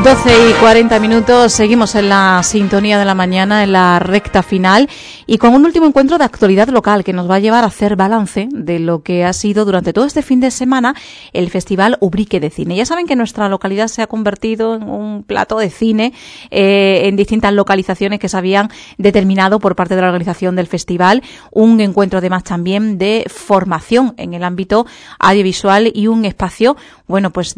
12:40, seguimos en la sintonía de la mañana, en la recta final y con un último encuentro de actualidad local que nos va a llevar a hacer balance de lo que ha sido durante todo este fin de semana el Festival Ubrique de Cine. Ya saben que nuestra localidad se ha convertido en un plato de cine en distintas localizaciones que se habían determinado por parte de la organización del festival, un encuentro además también de formación en el ámbito audiovisual y un espacio, bueno, pues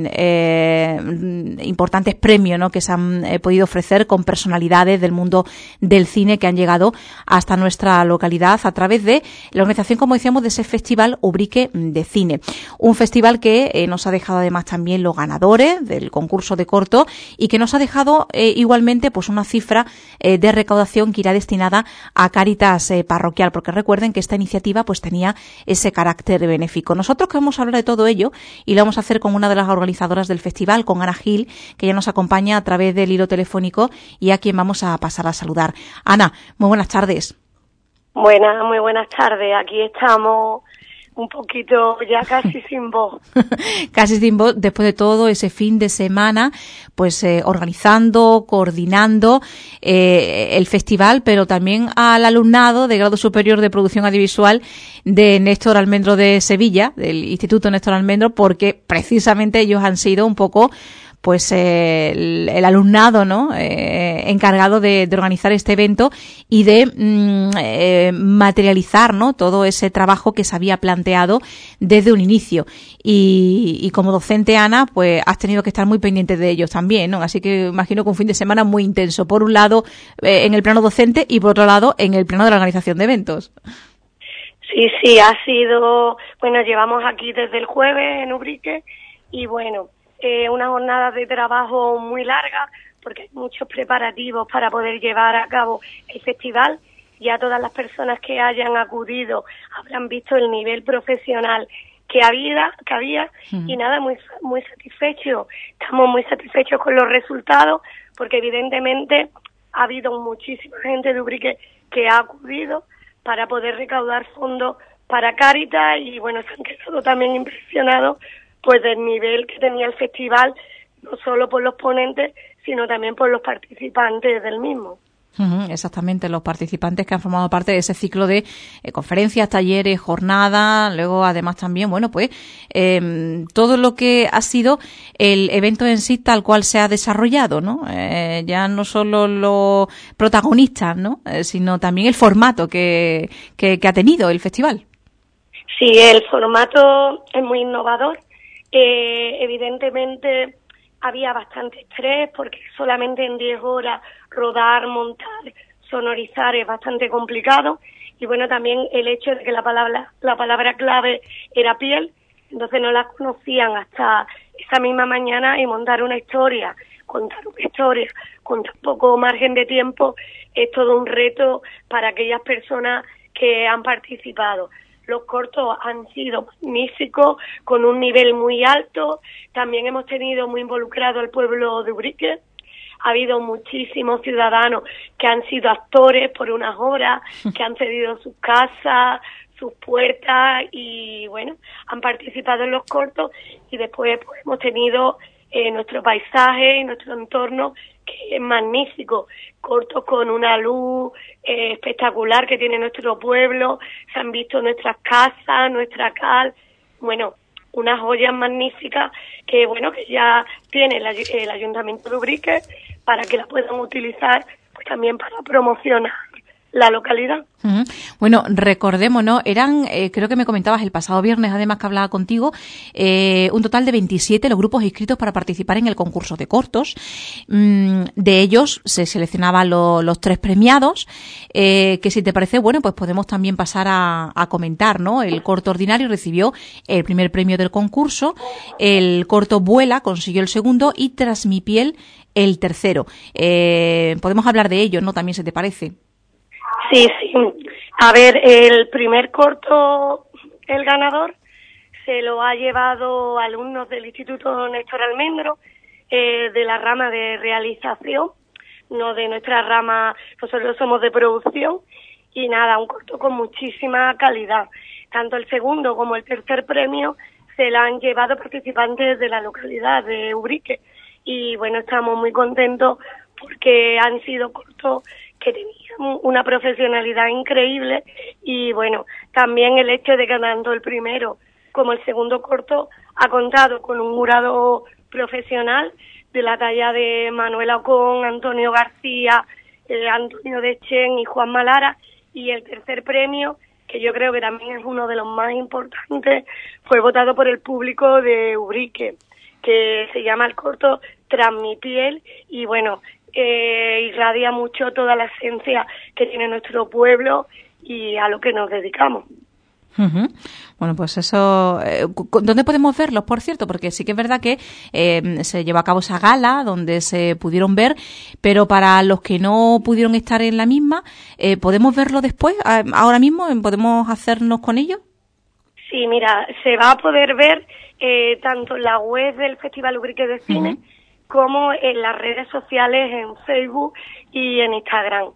de importantes premios, ¿no?, que se han podido ofrecer con personalidades del mundo del cine que han llegado hasta nuestra localidad a través de la organización, como decíamos, de ese Festival Ubrique de Cine. Un festival que nos ha dejado además también los ganadores del concurso de corto y que nos ha dejado igualmente pues una cifra de recaudación que irá destinada a Cáritas parroquial, porque recuerden que esta iniciativa pues tenía ese carácter benéfico. Nosotros que vamos a hablar de todo ello y lo vamos a hacer con una de las organizadoras del festival, con Ana Gil, que ya nos acompaña a través del hilo telefónico y a quien vamos a pasar a saludar. Ana, muy buenas tardes. Muy buenas tardes. Aquí estamos un poquito ya casi sin voz. Casi sin voz, después de todo ese fin de semana, pues organizando, coordinando el festival, pero también al alumnado de grado superior de producción audiovisual de Néstor Almendro de Sevilla, del Instituto Néstor Almendro, porque precisamente ellos han sido un poco pues el alumnado, ¿no?, encargado de organizar este evento y de materializar, ¿no?, todo ese trabajo que se había planteado desde un inicio. Y como docente, Ana, pues has tenido que estar muy pendiente de ellos también, ¿no? Así que imagino que un fin de semana muy intenso, por un lado en el plano docente y por otro lado en el plano de la organización de eventos. Sí, ha sido, bueno, llevamos aquí desde el jueves en Ubrique y bueno, una jornada de trabajo muy larga porque hay muchos preparativos para poder llevar a cabo el festival. Ya todas las personas que hayan acudido habrán visto el nivel profesional que había y nada, muy satisfechos. Estamos muy satisfechos con los resultados porque evidentemente ha habido muchísima gente de Ubrique que ha acudido para poder recaudar fondos para Cáritas y bueno, se han quedado también impresionados pues del nivel que tenía el festival, no solo por los ponentes, sino también por los participantes del mismo. Exactamente, los participantes que han formado parte de ese ciclo de conferencias, talleres, jornadas, luego además también, bueno, pues todo lo que ha sido el evento en sí tal cual se ha desarrollado, ¿no? Ya no solo los protagonistas, ¿no?, sino también el formato que ha tenido el festival. Sí, el formato es muy innovador. Evidentemente había bastante estrés porque solamente en 10 horas rodar, montar, sonorizar es bastante complicado y bueno, también el hecho de que la palabra clave era piel, entonces no la conocían hasta esa misma mañana y montar una historia, contar una historia con tan poco margen de tiempo es todo un reto para aquellas personas que han participado. Los cortos han sido magníficos, con un nivel muy alto. También hemos tenido muy involucrado al pueblo de Ubrique. Ha habido muchísimos ciudadanos que han sido actores por unas horas, que han cedido sus casas, sus puertas y, bueno, han participado en los cortos. Y después pues, hemos tenido nuestro paisaje y nuestro entorno, que es magnífico, cortos con una luz espectacular que tiene nuestro pueblo, se han visto nuestras casas, nuestra cal, bueno, unas joyas magníficas que bueno, que ya tiene el Ayuntamiento de Ubrique para que las puedan utilizar pues también para promocionar la localidad. Bueno, recordemos, ¿no? Eran, creo que me comentabas el pasado viernes, además que hablaba contigo, un total de 27 los grupos inscritos para participar en el concurso de cortos. De ellos se seleccionaban los 3 premiados, que si te parece, bueno, pues podemos también pasar a comentar, ¿no? El corto ordinario recibió el primer premio del concurso, el corto Vuela consiguió el segundo y Tras mi piel el tercero. Podemos hablar de ellos, ¿no? También, ¿se te parece? Sí. A ver, el primer corto, el ganador, se lo ha llevado alumnos del Instituto Néstor Almendro, de la rama de realización, no de nuestra rama, nosotros somos de producción, y nada, un corto con muchísima calidad. Tanto el segundo como el tercer premio se la han llevado participantes de la localidad de Ubrique, y bueno, estamos muy contentos porque han sido cortos que tenían una profesionalidad increíble y bueno, también el hecho de que tanto el primero como el segundo corto ha contado con un jurado profesional de la talla de Manuela Ocón, Antonio García, Antonio Dechen y Juan Malara, y el tercer premio, que yo creo que también es uno de los más importantes, fue votado por el público de Ubrique, que se llama el corto Tras mi piel, y bueno, irradia mucho toda la esencia que tiene nuestro pueblo y a lo que nos dedicamos. Uh-huh. Bueno, pues eso, ¿dónde podemos verlos, por cierto? Porque sí que es verdad que se llevó a cabo esa gala donde se pudieron ver, pero para los que no pudieron estar en la misma, ¿podemos verlo después, ahora mismo? ¿Podemos hacernos con ello? Sí, mira, se va a poder ver tanto en la web del Festival Ubrique de Cine uh-huh. como en las redes sociales, en Facebook y en Instagram.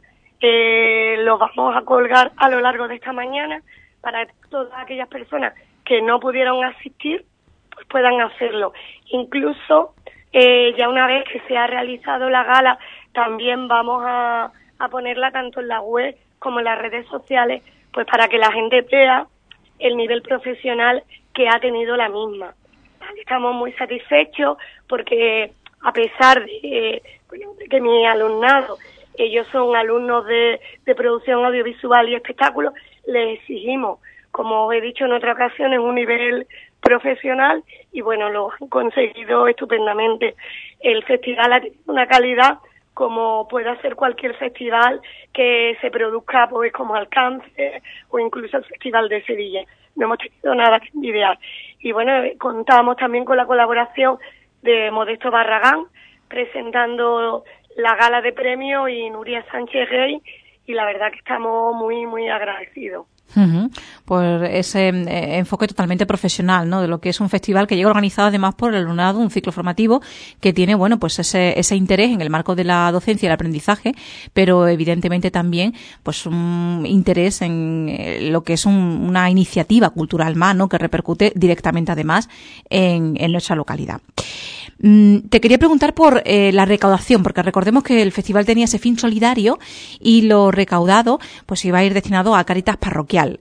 Lo vamos a colgar a lo largo de esta mañana para que todas aquellas personas que no pudieron asistir pues puedan hacerlo. Incluso ya una vez que se ha realizado la gala, también vamos a ponerla tanto en la web como en las redes sociales, pues para que la gente vea el nivel profesional que ha tenido la misma. Estamos muy satisfechos porque a pesar de que mi alumnado, ellos son alumnos de producción audiovisual y espectáculos, les exigimos, como os he dicho en otras ocasiones, un nivel profesional y bueno, lo han conseguido estupendamente. El festival ha tenido una calidad como puede hacer cualquier festival que se produzca pues como Alcance o incluso el Festival de Sevilla. No hemos tenido nada que envidiar. Y bueno, contamos también con la colaboración de Modesto Barragán presentando la gala de premios y Nuria Sánchez Rey, y la verdad que estamos muy, muy agradecidos. Uh-huh. Pues ese enfoque totalmente profesional, ¿no? De lo que es un festival que llega organizado además por el alumnado, un ciclo formativo que tiene, bueno, pues ese interés en el marco de la docencia y el aprendizaje, pero evidentemente también pues un interés en lo que es una iniciativa cultural más, ¿no? Que repercute directamente además en nuestra localidad. Te quería preguntar por la recaudación, porque recordemos que el festival tenía ese fin solidario y lo recaudado pues iba a ir destinado a Cáritas Parroquial.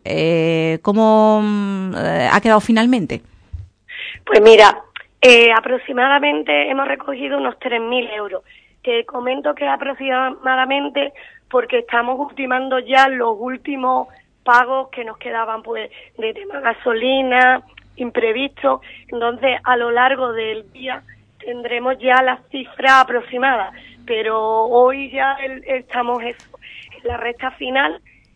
¿Cómo ha quedado finalmente? Pues mira, aproximadamente hemos recogido unos 3.000 euros. Te comento que aproximadamente porque estamos ultimando ya los últimos pagos que nos quedaban pues de tema gasolina, imprevistos. Entonces, a lo largo del día tendremos ya las cifras aproximadas, pero hoy ya estamos en la recta final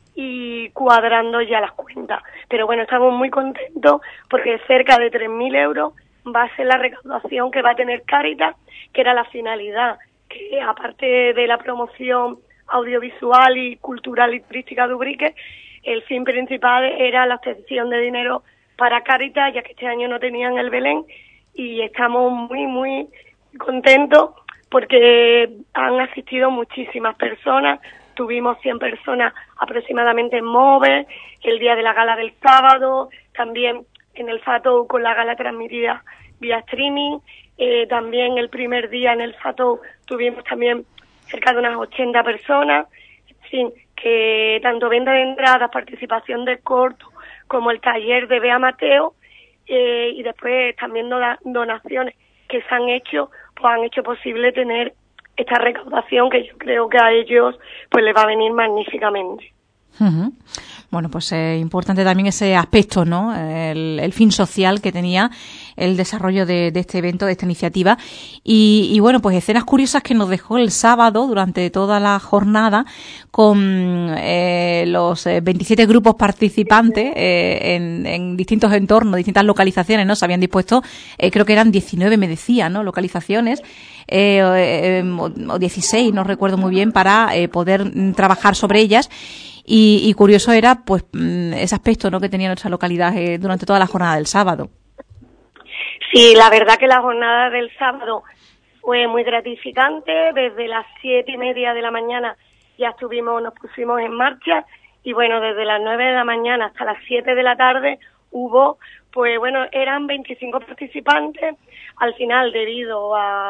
y cuadrando ya las cuentas. Pero bueno, estamos muy contentos porque cerca de 3.000 euros va a ser la recaudación que va a tener Cáritas, que era la finalidad, que aparte de la promoción audiovisual y cultural y turística de Ubrique, el fin principal era la obtención de dinero para Cáritas, ya que este año no tenían el Belén, y estamos muy, muy contentos porque han asistido muchísimas personas. Tuvimos 100 personas aproximadamente en MOVE, el día de la gala del sábado, también en el FATO con la gala transmitida vía streaming, también el primer día en el FATO tuvimos también cerca de unas 80 personas, en fin, que tanto venta de entradas, participación de corto, como el taller de Bea Mateo, y después también donaciones que se han hecho, pues han hecho posible tener esta recaudación que yo creo que a ellos pues les va a venir magníficamente. Uh-huh. Bueno, pues importante también ese aspecto, ¿no? El fin social que tenía el desarrollo de este evento, de esta iniciativa. Y bueno, pues escenas curiosas que nos dejó el sábado durante toda la jornada con los 27 grupos participantes en distintos entornos, distintas localizaciones, ¿no? Se habían dispuesto, creo que eran 19, me decía, ¿no? Localizaciones, o 16, no recuerdo muy bien, para poder trabajar sobre ellas. Y curioso era pues ese aspecto, ¿no? Que tenía nuestra localidad durante toda la jornada del sábado. Sí, la verdad que la jornada del sábado fue muy gratificante. Desde las 7:30 de la mañana ya nos pusimos en marcha, y bueno, desde las 9 de la mañana hasta las 7 de la tarde eran 25 participantes. Al final, debido a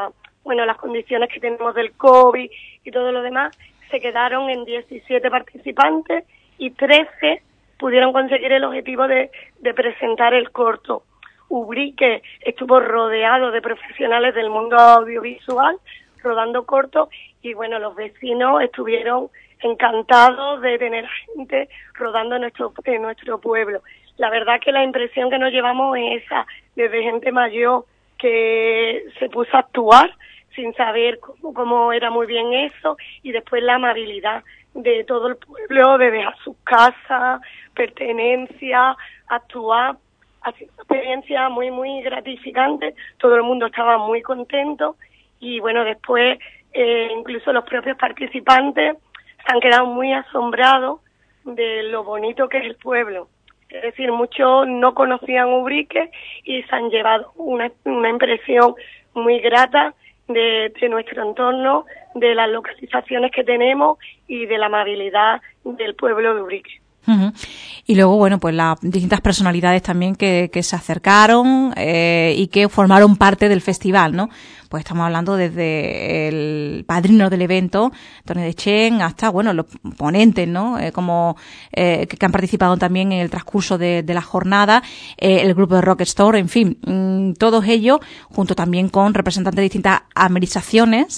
bueno, las condiciones que tenemos del COVID y todo lo demás, se quedaron en 17 participantes y 13 pudieron conseguir el objetivo de presentar el corto. Ubrique estuvo rodeado de profesionales del mundo audiovisual rodando cortos y bueno, los vecinos estuvieron encantados de tener gente rodando en nuestro pueblo. La verdad que la impresión que nos llevamos es esa, desde gente mayor que se puso a actuar sin saber cómo era muy bien eso, y después la amabilidad de todo el pueblo de dejar sus casas, pertenencia, actuar. Ha sido una experiencia muy, muy gratificante, todo el mundo estaba muy contento y bueno, después incluso los propios participantes se han quedado muy asombrados de lo bonito que es el pueblo. Es decir, muchos no conocían Ubrique y se han llevado una impresión muy grata de nuestro entorno, de las localizaciones que tenemos y de la amabilidad del pueblo de Ubrique. Uh-huh. Y luego, bueno, pues las distintas personalidades también que se acercaron y que formaron parte del festival, ¿no? Pues estamos hablando desde el padrino del evento, Antonio de Chen, hasta, bueno, los ponentes, ¿no? Como que han participado también en el transcurso de la jornada, el grupo de Rock Store, en fin, todos ellos, junto también con representantes de distintas administraciones,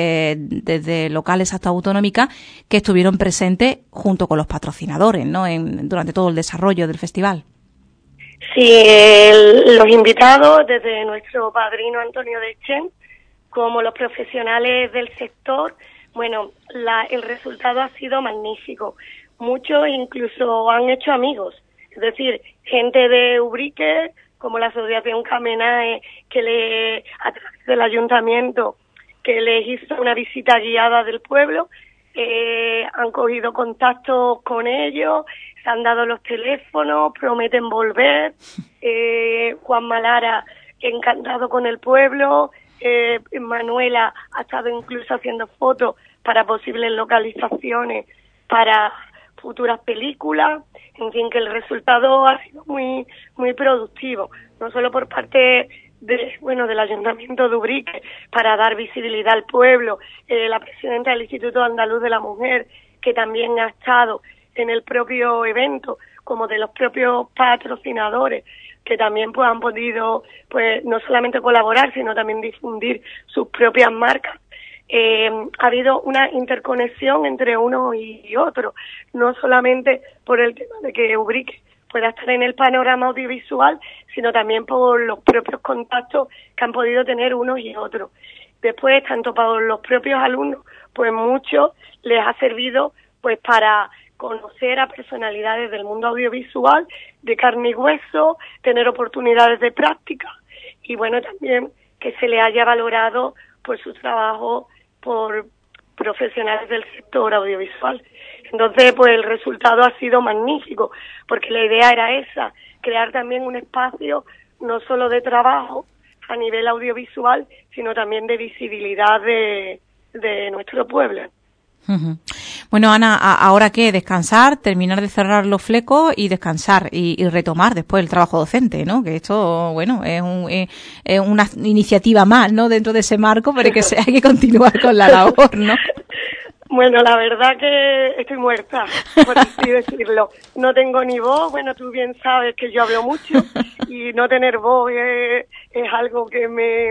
desde locales hasta autonómicas, que estuvieron presentes junto con los patrocinadores, ¿no? Durante todo el desarrollo del festival. Sí, los invitados, desde nuestro padrino Antonio de Chen, como los profesionales del sector, bueno, el resultado ha sido magnífico. Muchos incluso han hecho amigos, es decir, gente de Ubrique, como la Asociación Camenae, a través del ayuntamiento, que les hizo una visita guiada del pueblo, han cogido contacto con ellos, se han dado los teléfonos, prometen volver. Juan Malara, encantado con el pueblo. Manuela ha estado incluso haciendo fotos para posibles localizaciones para futuras películas. En fin, que el resultado ha sido muy, muy productivo, no solo por parte del Ayuntamiento de Ubrique, para dar visibilidad al pueblo, la presidenta del Instituto Andaluz de la Mujer, que también ha estado en el propio evento, como de los propios patrocinadores, que también pues han podido pues no solamente colaborar, sino también difundir sus propias marcas. Ha habido una interconexión entre uno y otro, no solamente por el tema de que Ubrique pueda estar en el panorama audiovisual, sino también por los propios contactos que han podido tener unos y otros. Después, tanto para los propios alumnos, pues muchos les ha servido pues para conocer a personalidades del mundo audiovisual de carne y hueso, tener oportunidades de práctica y bueno, también que se le haya valorado por su trabajo por profesionales del sector audiovisual. Entonces, pues el resultado ha sido magnífico, porque la idea era esa, crear también un espacio no solo de trabajo a nivel audiovisual, sino también de visibilidad de nuestro pueblo. Uh-huh. Bueno, Ana, ahora qué, descansar, terminar de cerrar los flecos y descansar y retomar después el trabajo docente, ¿no? Que esto, bueno, es una iniciativa más, ¿no? Dentro de ese marco, pero que hay que continuar con la labor, ¿no? Bueno, la verdad que estoy muerta, por así decirlo. No tengo ni voz, bueno, tú bien sabes que yo hablo mucho y no tener voz es algo que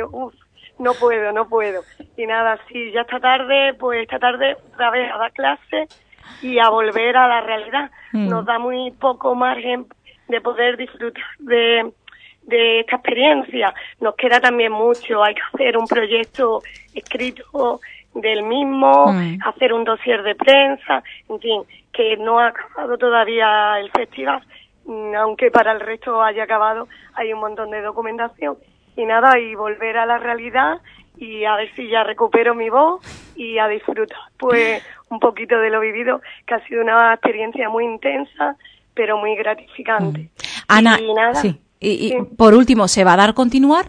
no puedo. Y nada, sí, ya esta tarde otra vez a dar clase y a volver a la realidad. Nos da muy poco margen de poder disfrutar de esta experiencia. Nos queda también mucho, hay que hacer un proyecto escrito del mismo, hacer un dossier de prensa, en fin, que no ha acabado todavía el festival, aunque para el resto haya acabado, hay un montón de documentación. Y nada, y volver a la realidad y a ver si ya recupero mi voz y a disfrutar pues un poquito de lo vivido, que ha sido una experiencia muy intensa, pero muy gratificante. Ana, y nada, sí. Y por último, ¿se va a dar continuidad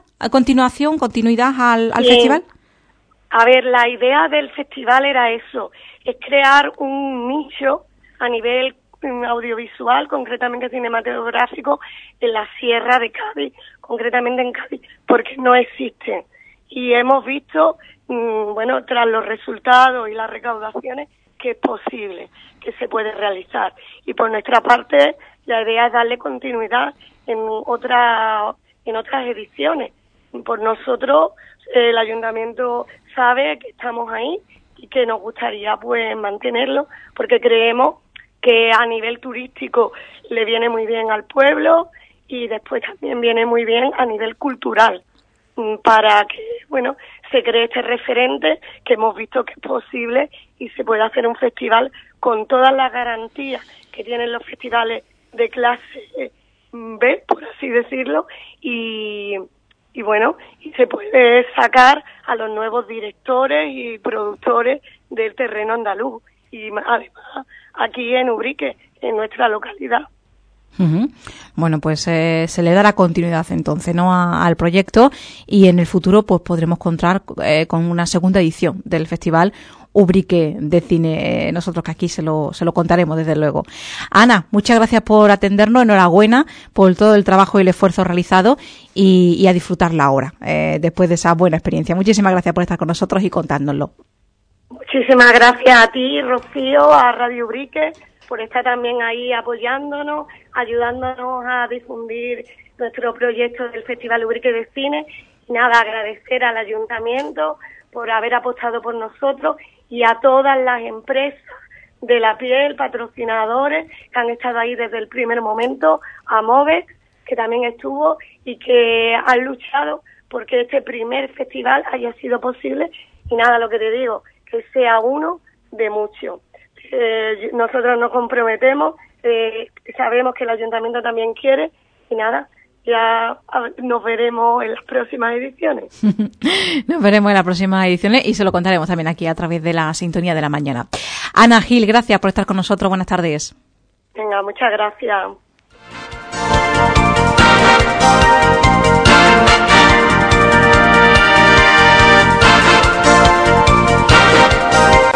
al festival? A ver, la idea del festival era eso, es crear un nicho a nivel audiovisual, concretamente cinematográfico, en la Sierra de Cádiz, concretamente en Cádiz, porque no existen. y hemos visto, bueno, tras los resultados y las recaudaciones, que es posible, que se puede realizar. Y por nuestra parte, la idea es darle continuidad en otras ediciones. Por nosotros, el ayuntamiento sabe que estamos ahí y que nos gustaría pues mantenerlo, porque creemos que a nivel turístico le viene muy bien al pueblo y después también viene muy bien a nivel cultural, para que, bueno, se cree este referente que hemos visto que es posible y se puede hacer un festival con todas las garantías que tienen los festivales de clase B, por así decirlo, y bueno, y se puede sacar a los nuevos directores y productores del terreno andaluz, y además aquí en Ubrique, en nuestra localidad. Uh-huh. Bueno, pues se le dará continuidad entonces, ¿no?, al proyecto, y en el futuro pues podremos contar con una segunda edición del Festival Ubrique de Cine. Nosotros que aquí se lo contaremos, desde luego. Ana, muchas gracias por atendernos, enhorabuena por todo el trabajo y el esfuerzo realizado, y a disfrutarla ahora, después de esa buena experiencia. Muchísimas gracias por estar con nosotros y contárnoslo. Muchísimas gracias a ti, Rocío, a Radio Ubrique, por estar también ahí apoyándonos, ayudándonos a difundir nuestro proyecto del Festival Ubrique de Cine. Y nada, agradecer al ayuntamiento por haber apostado por nosotros y a todas las empresas de la piel, patrocinadores que han estado ahí desde el primer momento, a Movex, que también estuvo y que han luchado porque este primer festival haya sido posible. Y nada, lo que te digo, que sea uno de muchos. Nosotros nos comprometemos, sabemos que el ayuntamiento también quiere, y nada, ya nos veremos en las próximas ediciones. Nos veremos en las próximas ediciones y se lo contaremos también aquí a través de la sintonía de la mañana. Ana Gil, gracias por estar con nosotros. Buenas tardes. Venga, muchas gracias.